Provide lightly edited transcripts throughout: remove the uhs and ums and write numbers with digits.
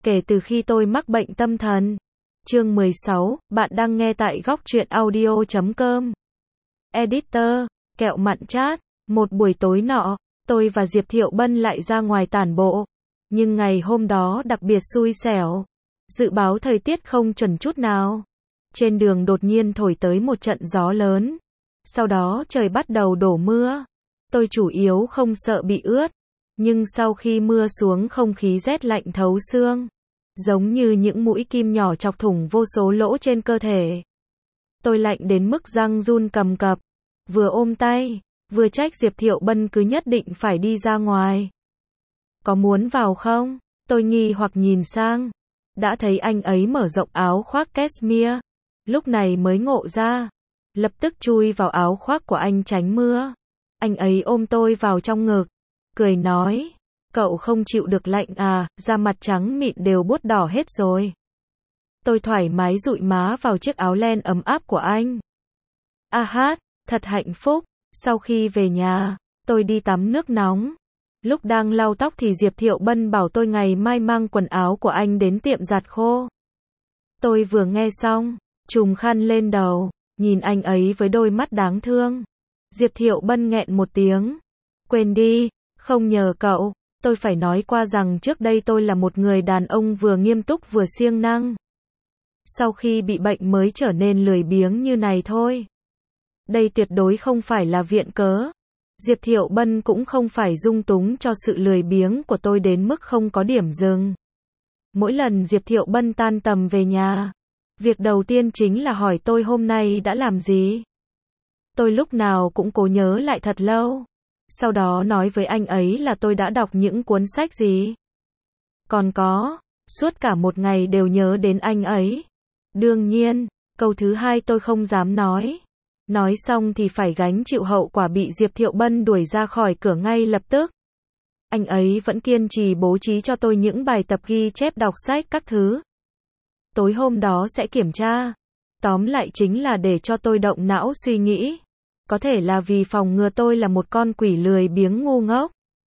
kể từ khi tôi mắc bệnh tâm thần. Chương 16, bạn đang nghe tại góc truyện audio.com. Editor, kẹo mặn chát. Một buổi tối nọ, tôi và Diệp Thiệu Bân lại ra ngoài tản bộ. Nhưng ngày hôm đó đặc biệt xui xẻo. Dự báo thời tiết không chuẩn chút nào. Trên đường đột nhiên thổi tới một trận gió lớn. Sau đó trời bắt đầu đổ mưa. Tôi chủ yếu không sợ bị ướt. Nhưng sau khi mưa xuống không khí rét lạnh thấu xương. Giống như những mũi kim nhỏ chọc thủng vô số lỗ trên cơ thể. Tôi lạnh đến mức răng run cầm cập. Vừa ôm tay, vừa trách Diệp Thiệu Bân cứ nhất định phải đi ra ngoài. Có muốn vào không? Tôi nghi hoặc nhìn sang. Đã thấy anh ấy mở rộng áo khoác cashmere. Lúc này mới ngộ ra. Lập tức chui vào áo khoác của anh tránh mưa. Anh ấy ôm tôi vào trong ngực. Cười nói. Cậu không chịu được lạnh à, da mặt trắng mịn đều buốt đỏ hết rồi. Tôi thoải mái dụi má vào chiếc áo len ấm áp của anh. A hát, thật hạnh phúc. Sau khi về nhà, tôi đi tắm nước nóng. Lúc đang lau tóc thì Diệp Thiệu Bân bảo tôi ngày mai mang quần áo của anh đến tiệm giặt khô. Tôi vừa nghe xong, trùm khăn lên đầu, nhìn anh ấy với đôi mắt đáng thương. Diệp Thiệu Bân nghẹn một tiếng. Quên đi, không nhờ cậu. Tôi phải nói qua rằng trước đây tôi là một người đàn ông vừa nghiêm túc vừa siêng năng. Sau khi bị bệnh mới trở nên lười biếng như này thôi. Đây tuyệt đối không phải là viện cớ. Diệp Thiệu Bân cũng không phải dung túng cho sự lười biếng của tôi đến mức không có điểm dừng. Mỗi lần Diệp Thiệu Bân tan tầm về nhà, việc đầu tiên chính là hỏi tôi hôm nay đã làm gì. Tôi lúc nào cũng cố nhớ lại thật lâu. Sau đó nói với anh ấy là tôi đã đọc những cuốn sách gì. Còn có, suốt cả một ngày đều nhớ đến anh ấy. Đương nhiên, câu thứ hai tôi không dám nói. Nói xong thì phải gánh chịu hậu quả bị Diệp Thiệu Bân đuổi ra khỏi cửa ngay lập tức. Anh ấy vẫn kiên trì bố trí cho tôi những bài tập ghi chép đọc sách các thứ. Tối hôm đó sẽ kiểm tra. Tóm lại chính là để cho tôi động não suy nghĩ. Có thể là vì phòng ngừa tôi là một con quỷ lười biếng ngu ngốc.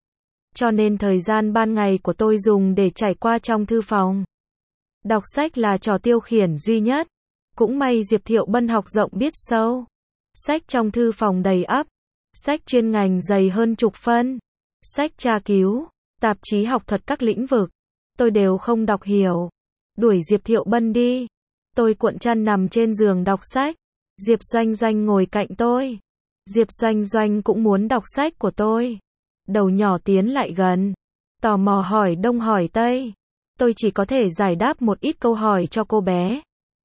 Cho nên thời gian ban ngày của tôi dùng để trải qua trong thư phòng. Đọc sách là trò tiêu khiển duy nhất. Cũng may Diệp Thiệu Bân học rộng biết sâu. Sách trong thư phòng đầy ắp. Sách chuyên ngành dày hơn chục phân. Sách tra cứu, tạp chí học thuật các lĩnh vực. Tôi đều không đọc hiểu. Đuổi Diệp Thiệu Bân đi. Tôi cuộn chăn nằm trên giường đọc sách. Diệp Doanh Doanh ngồi cạnh tôi. Diệp Doanh Doanh cũng muốn đọc sách của tôi. Đầu nhỏ tiến lại gần. Tò mò hỏi đông hỏi tây. Tôi chỉ có thể giải đáp một ít câu hỏi cho cô bé.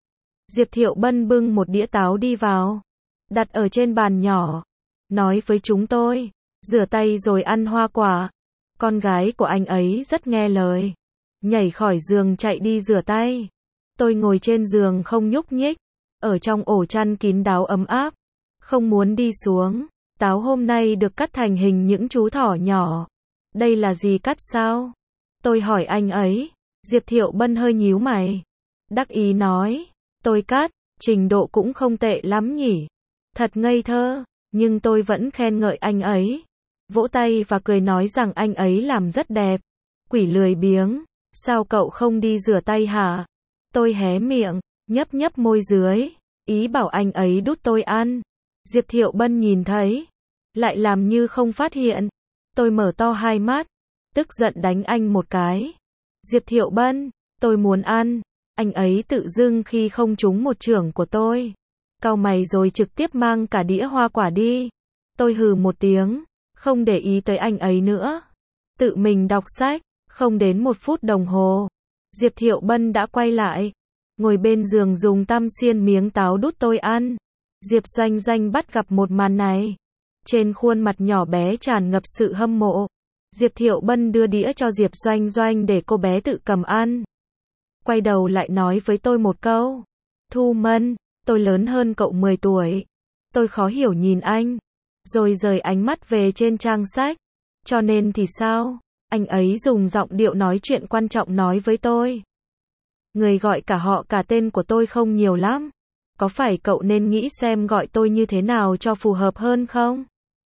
Diệp Thiệu Bân bưng một đĩa táo đi vào. Đặt ở trên bàn nhỏ. Nói với chúng tôi. Rửa tay rồi ăn hoa quả. Con gái của anh ấy rất nghe lời. Nhảy khỏi giường chạy đi rửa tay. Tôi ngồi trên giường không nhúc nhích. Ở trong ổ chăn kín đáo ấm áp. Không muốn đi xuống. Táo hôm nay được cắt thành hình những chú thỏ nhỏ. Đây là gì cắt sao? Tôi hỏi anh ấy. Diệp Thiệu Bân hơi nhíu mày. Đắc ý nói. Tôi cắt, trình độ cũng không tệ lắm nhỉ. Thật ngây thơ. Nhưng tôi vẫn khen ngợi anh ấy. Vỗ tay và cười nói rằng anh ấy làm rất đẹp. Quỷ lười biếng. Sao cậu không đi rửa tay hả? Tôi hé miệng, nhấp nhấp môi dưới. Ý bảo anh ấy đút tôi ăn. Diệp Thiệu Bân nhìn thấy. Lại làm như không phát hiện. Tôi mở to hai mắt. Tức giận đánh anh một cái. Diệp Thiệu Bân, tôi muốn ăn. Anh ấy tự dưng khi không trúng một chưởng của tôi. Cau mày rồi trực tiếp mang cả đĩa hoa quả đi. Tôi hừ một tiếng. Không để ý tới anh ấy nữa. Tự mình đọc sách. Không đến 1 phút đồng hồ. Diệp Thiệu Bân đã quay lại. Ngồi bên giường dùng tăm xiên miếng táo đút tôi ăn. Diệp Doanh Doanh bắt gặp một màn này. Trên khuôn mặt nhỏ bé tràn ngập sự hâm mộ. Diệp Thiệu Bân đưa đĩa cho Diệp Doanh Doanh để cô bé tự cầm ăn. Quay đầu lại nói với tôi một câu. Thu Mân, tôi lớn hơn cậu 10 tuổi. Tôi khó hiểu nhìn anh. Rồi rời ánh mắt về trên trang sách. Cho nên thì sao? Anh ấy dùng giọng điệu nói chuyện quan trọng nói với tôi. Người gọi cả họ cả tên của tôi không nhiều lắm. Có phải cậu nên nghĩ xem gọi tôi như thế nào cho phù hợp hơn không?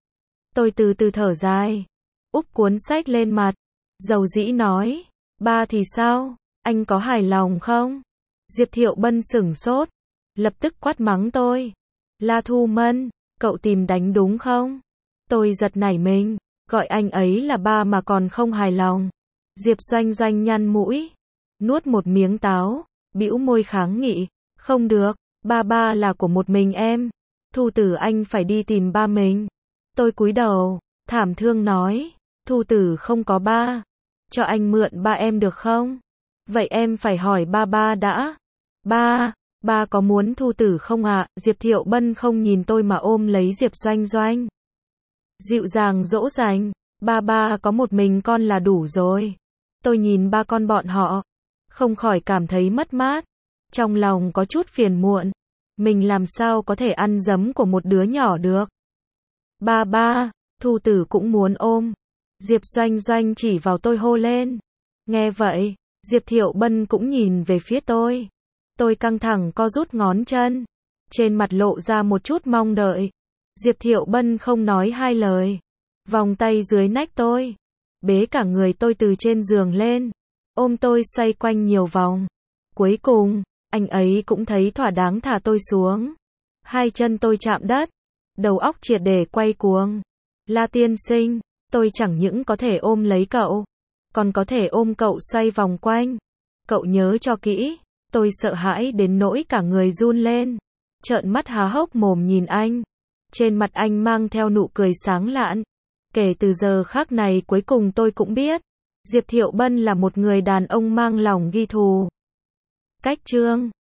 Tôi từ từ thở dài. Úp cuốn sách lên mặt. Dầu dĩ nói. Ba thì sao? Anh có hài lòng không? Diệp Thiệu Bân sửng sốt, lập tức quát mắng tôi. La Thu Mân, cậu tìm đánh đúng không? Tôi giật nảy mình, gọi anh ấy là ba mà còn không hài lòng. Diệp Doanh Doanh nhăn mũi, nuốt một miếng táo, bĩu môi kháng nghị. Không được, ba là của một mình em. Thu Tử anh phải đi tìm ba mình. Tôi cúi đầu, thảm thương nói. Thu Tử không có ba. Cho anh mượn ba em được không? Vậy em phải hỏi ba đã. Ba có muốn Thu Tử không ạ? Diệp Thiệu Bân không nhìn tôi mà ôm lấy Diệp Doanh Doanh. Dịu dàng dỗ dành. Ba có một mình con là đủ rồi. Tôi nhìn ba con bọn họ, không khỏi cảm thấy mất mát. Trong lòng có chút phiền muộn. Mình làm sao có thể ăn giấm của một đứa nhỏ được. Ba, Thu Tử cũng muốn ôm. Diệp Doanh Doanh chỉ vào tôi hô lên. Nghe vậy, Diệp Thiệu Bân cũng nhìn về phía tôi. Tôi căng thẳng co rút ngón chân. Trên mặt lộ ra một chút mong đợi. Diệp Thiệu Bân không nói hai lời. Vòng tay dưới nách tôi. Bế cả người tôi từ trên giường lên. Ôm tôi xoay quanh nhiều vòng. Cuối cùng, anh ấy cũng thấy thỏa đáng thả tôi xuống. Hai chân tôi chạm đất. Đầu óc triệt để quay cuồng. La tiên sinh, tôi chẳng những có thể ôm lấy cậu, còn có thể ôm cậu xoay vòng quanh. Cậu nhớ cho kỹ. Tôi sợ hãi đến nỗi cả người run lên. Trợn mắt há hốc mồm nhìn anh. Trên mặt anh mang theo nụ cười sáng lạn. Kể từ giờ khắc này cuối cùng tôi cũng biết. Diệp Thiệu Bân là một người đàn ông mang lòng ghi thù. Cách chương